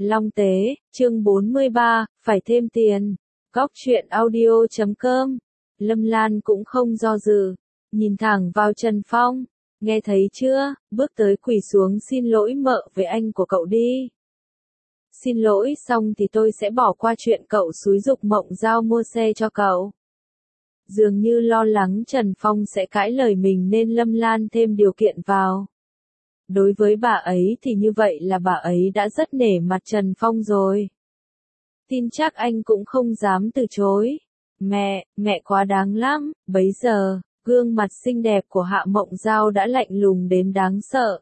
Long Tế, chương 43, phải thêm tiền. Góc truyện audio.com. Lâm Lan cũng không do dự, nhìn thẳng vào Trần Phong. Nghe thấy chưa, bước tới quỳ xuống xin lỗi mợ với anh của cậu đi. Xin lỗi xong thì tôi sẽ bỏ qua chuyện cậu xúi giục Mộng Giao mua xe cho cậu. Dường như lo lắng Trần Phong sẽ cãi lời mình nên Lâm Lan thêm điều kiện vào. Đối với bà ấy thì như vậy là bà ấy đã rất nể mặt Trần Phong rồi. Tin chắc anh cũng không dám từ chối. Mẹ quá đáng lắm, bấy giờ, gương mặt xinh đẹp của Hạ Mộng Giao đã lạnh lùng đến đáng sợ.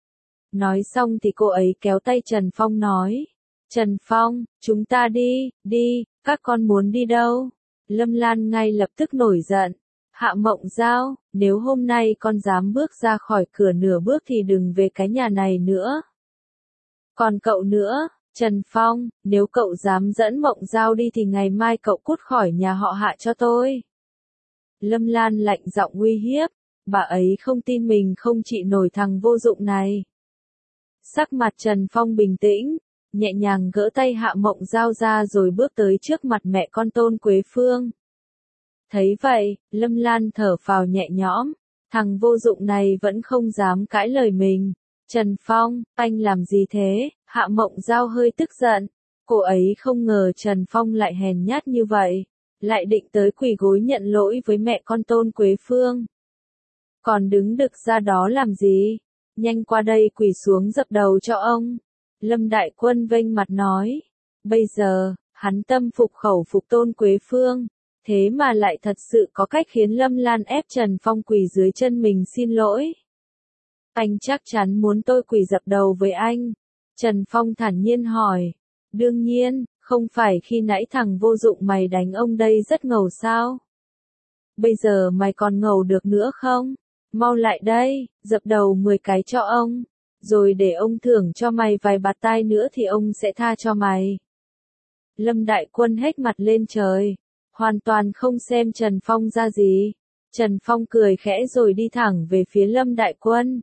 Nói xong thì cô ấy kéo tay Trần Phong nói. Trần Phong, chúng ta đi, các con muốn đi đâu? Lâm Lan ngay lập tức nổi giận. Hạ Mộng Giao, nếu hôm nay con dám bước ra khỏi cửa nửa bước thì đừng về cái nhà này nữa. Còn cậu nữa, Trần Phong, nếu cậu dám dẫn Mộng Giao đi thì ngày mai cậu cút khỏi nhà họ Hạ cho tôi. Lâm Lan lạnh giọng uy hiếp, bà ấy không tin mình không trị nổi thằng vô dụng này. Sắc mặt Trần Phong bình tĩnh, nhẹ nhàng gỡ tay Hạ Mộng Giao ra rồi bước tới trước mặt mẹ con Tôn Quế Phương. Thấy vậy, Lâm Lan thở phào nhẹ nhõm, thằng vô dụng này vẫn không dám cãi lời mình. Trần Phong, anh làm gì thế? Hạ Mộng Giao hơi tức giận, cô ấy không ngờ Trần Phong lại hèn nhát như vậy, lại định tới quỳ gối nhận lỗi với mẹ con Tôn Quế Phương. Còn đứng đực ra đó làm gì? Nhanh qua đây quỳ xuống dập đầu cho ông. Lâm Đại Quân vênh mặt nói, bây giờ, hắn tâm phục khẩu phục Tôn Quế Phương. Thế mà lại thật sự có cách khiến Lâm Lan ép Trần Phong quỳ dưới chân mình xin lỗi. Anh chắc chắn muốn tôi quỳ dập đầu với anh. Trần Phong thản nhiên hỏi. Đương nhiên, không phải khi nãy thằng vô dụng mày đánh ông đây rất ngầu sao? Bây giờ mày còn ngầu được nữa không? Mau lại đây, dập đầu 10 cái cho ông. Rồi để ông thưởng cho mày vài bạt tai nữa thì ông sẽ tha cho mày. Lâm Đại Quân hét mặt lên trời. Hoàn toàn không xem Trần Phong ra gì. Trần Phong cười khẽ rồi đi thẳng về phía Lâm Đại Quân.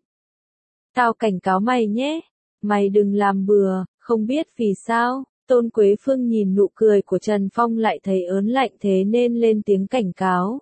Tao cảnh cáo mày nhé, mày đừng làm bừa, không biết vì sao. Tôn Quế Phương nhìn nụ cười của Trần Phong lại thấy ớn lạnh thế nên lên tiếng cảnh cáo.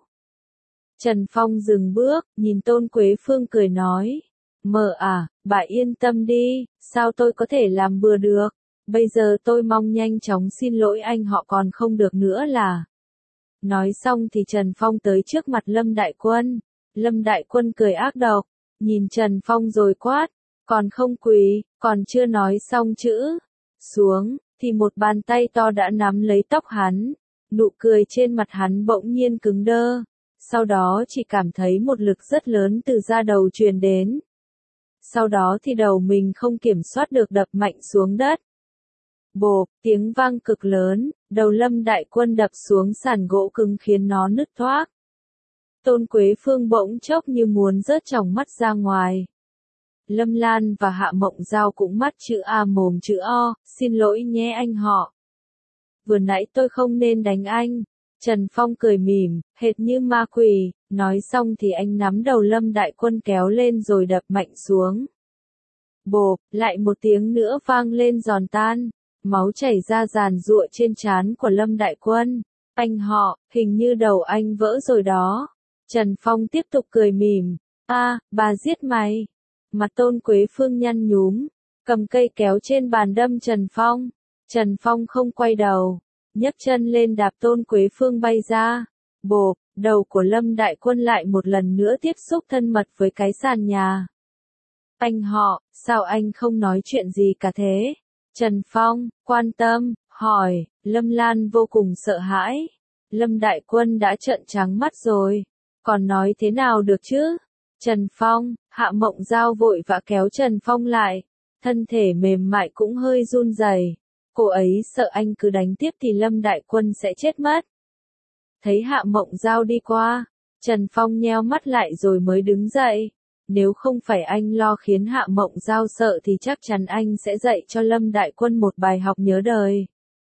Trần Phong dừng bước, nhìn Tôn Quế Phương cười nói. Mợ à, bà yên tâm đi, sao tôi có thể làm bừa được. Bây giờ tôi mong nhanh chóng xin lỗi anh họ còn không được nữa là. Nói xong thì Trần Phong tới trước mặt Lâm Đại Quân. Lâm Đại Quân cười ác độc, nhìn Trần Phong rồi quát, còn không quỳ, còn chưa nói xong chữ xuống, thì một bàn tay to đã nắm lấy tóc hắn. Nụ cười trên mặt hắn bỗng nhiên cứng đơ, sau đó chỉ cảm thấy một lực rất lớn từ da đầu truyền đến. Sau đó thì đầu mình không kiểm soát được đập mạnh xuống đất. Bộp, tiếng vang cực lớn, đầu Lâm Đại Quân đập xuống sàn gỗ cứng khiến nó nứt toác. Tôn Quế Phương bỗng chốc như muốn rớt tròng mắt ra ngoài. Lâm Lan và Hạ Mộng Giao cũng mắt chữ A mồm chữ O, xin lỗi nhé anh họ. Vừa nãy tôi không nên đánh anh. Trần Phong cười mỉm, hệt như ma quỷ, nói xong thì anh nắm đầu Lâm Đại Quân kéo lên rồi đập mạnh xuống. Bộp, lại một tiếng nữa vang lên giòn tan. Máu chảy ra giàn giụa trên trán của Lâm Đại Quân. Anh họ, hình như đầu anh vỡ rồi đó. Trần Phong tiếp tục cười mỉm. Bà giết mày. Mặt Tôn Quế Phương nhăn nhúm, cầm cây kéo trên bàn đâm Trần Phong. Trần Phong không quay đầu, nhấc chân lên đạp Tôn Quế Phương bay ra. Bộp, đầu của Lâm Đại Quân lại một lần nữa tiếp xúc thân mật với cái sàn nhà. Anh họ, sao anh không nói chuyện gì cả thế? Trần Phong, quan tâm, hỏi. Lâm Lan vô cùng sợ hãi. Lâm Đại Quân đã trợn trắng mắt rồi. Còn nói thế nào được chứ? Trần Phong, Hạ Mộng Giao vội vã kéo Trần Phong lại. Thân thể mềm mại cũng hơi run rẩy. Cô ấy sợ anh cứ đánh tiếp thì Lâm Đại Quân sẽ chết mất. Thấy Hạ Mộng Giao đi qua, Trần Phong nheo mắt lại rồi mới đứng dậy. Nếu không phải anh lo khiến Hạ Mộng Giao sợ thì chắc chắn anh sẽ dạy cho Lâm Đại Quân một bài học nhớ đời.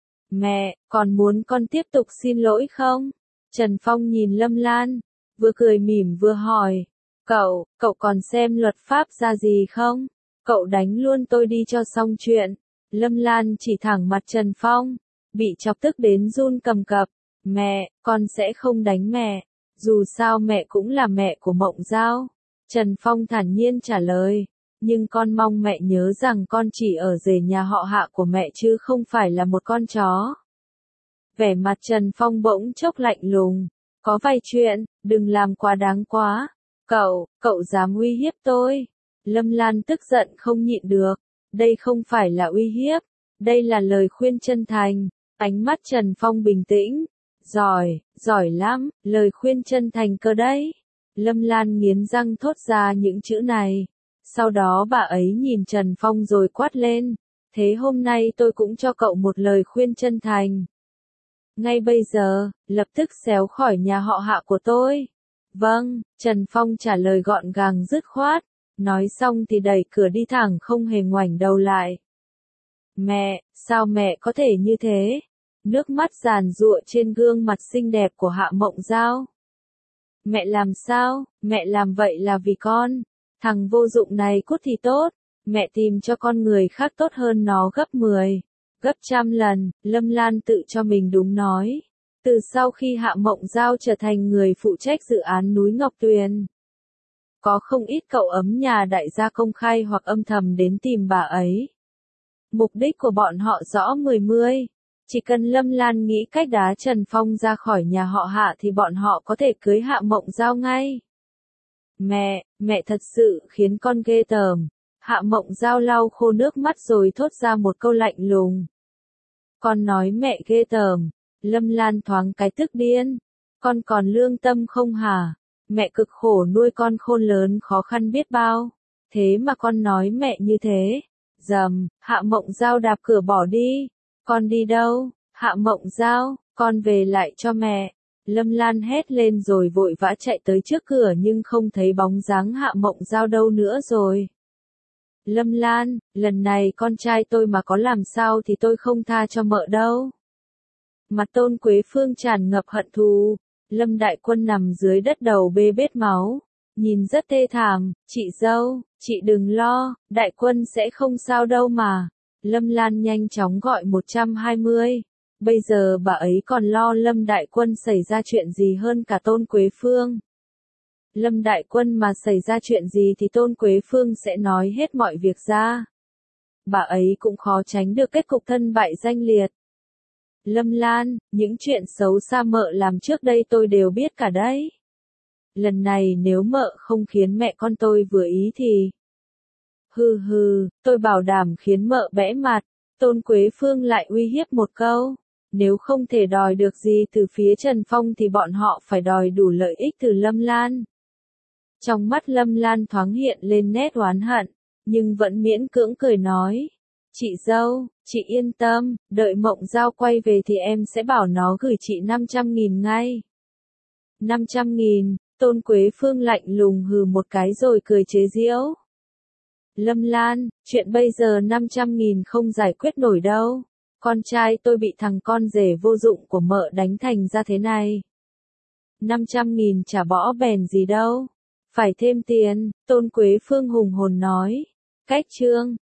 Mẹ, còn muốn con tiếp tục xin lỗi không? Trần Phong nhìn Lâm Lan, vừa cười mỉm vừa hỏi. Cậu còn xem luật pháp ra gì không? Cậu đánh luôn tôi đi cho xong chuyện. Lâm Lan chỉ thẳng mặt Trần Phong, bị chọc tức đến run cầm cập. Mẹ, con sẽ không đánh mẹ, dù sao mẹ cũng là mẹ của Mộng Giao. Trần Phong thản nhiên trả lời, nhưng con mong mẹ nhớ rằng con chỉ ở rể nhà họ Hạ của mẹ chứ không phải là một con chó. Vẻ mặt Trần Phong bỗng chốc lạnh lùng, có vài chuyện, đừng làm quá đáng quá. Cậu dám uy hiếp tôi. Lâm Lan tức giận không nhịn được, đây không phải là uy hiếp, đây là lời khuyên chân thành. Ánh mắt Trần Phong bình tĩnh, giỏi lắm, lời khuyên chân thành cơ đấy. Lâm Lan nghiến răng thốt ra những chữ này. Sau đó bà ấy nhìn Trần Phong rồi quát lên, thế hôm nay tôi cũng cho cậu một lời khuyên chân thành. Ngay bây giờ, lập tức xéo khỏi nhà họ Hạ của tôi. Vâng, Trần Phong trả lời gọn gàng dứt khoát, nói xong thì đẩy cửa đi thẳng không hề ngoảnh đầu lại. Mẹ, sao mẹ có thể như thế? Nước mắt giàn giụa trên gương mặt xinh đẹp của Hạ Mộng Giao. Mẹ làm sao? Mẹ làm vậy là vì con. Thằng vô dụng này cút thì tốt, mẹ tìm cho con người khác tốt hơn nó gấp 10, gấp trăm lần, Lâm Lan tự cho mình đúng nói. Từ sau khi Hạ Mộng Giao trở thành người phụ trách dự án núi Ngọc Tuyền, có không ít cậu ấm nhà đại gia công khai hoặc âm thầm đến tìm bà ấy. Mục đích của bọn họ rõ mười, chỉ cần Lâm Lan nghĩ cách đá Trần Phong ra khỏi nhà họ Hạ thì bọn họ có thể cưới Hạ Mộng Giao ngay. Mẹ thật sự khiến con ghê tởm. Hạ Mộng Giao lau khô nước mắt rồi thốt ra một câu lạnh lùng. Con nói mẹ ghê tởm. Lâm Lan thoáng cái tức điên. Con còn lương tâm không hả? Mẹ cực khổ nuôi con khôn lớn khó khăn biết bao. Thế mà con nói mẹ như thế. Dầm, Hạ Mộng Giao đạp cửa bỏ đi. Con đi đâu? Hạ Mộng Giao, con về lại cho mẹ. Lâm Lan hét lên rồi vội vã chạy tới trước cửa nhưng không thấy bóng dáng Hạ Mộng Giao đâu nữa rồi. Lâm Lan, lần này con trai tôi mà có làm sao thì tôi không tha cho mợ đâu. Mặt Tôn Quế Phương tràn ngập hận thù. Lâm Đại Quân nằm dưới đất đầu bê bết máu, nhìn rất thê thảm. Chị dâu, chị đừng lo, Đại Quân sẽ không sao đâu mà. Lâm Lan nhanh chóng gọi 120. Bây giờ bà ấy còn lo Lâm Đại Quân xảy ra chuyện gì hơn cả Tôn Quế Phương. Lâm Đại Quân mà xảy ra chuyện gì thì Tôn Quế Phương sẽ nói hết mọi việc ra. Bà ấy cũng khó tránh được kết cục thân bại danh liệt. Lâm Lan, những chuyện xấu xa mợ làm trước đây tôi đều biết cả đấy. Lần này nếu mợ không khiến mẹ con tôi vừa ý thì... Hừ, tôi bảo đảm khiến mợ bẽ mặt. Tôn Quế Phương lại uy hiếp một câu. Nếu không thể đòi được gì từ phía Trần Phong thì bọn họ phải đòi đủ lợi ích từ Lâm Lan. Trong mắt Lâm Lan thoáng hiện lên nét oán hận, nhưng vẫn miễn cưỡng cười nói. Chị dâu, chị yên tâm, đợi Mộng Giao quay về thì em sẽ bảo nó gửi chị 500.000 ngay. 500.000, Tôn Quế Phương lạnh lùng hừ một cái rồi cười chế giễu. Lâm Lan, chuyện bây giờ 500.000 không giải quyết nổi đâu. Con trai tôi bị thằng con rể vô dụng của mợ đánh thành ra thế này. 500.000 chả bỏ bèn gì đâu. Phải thêm tiền, Tôn Quế Phương hùng hồn nói. Cách chương.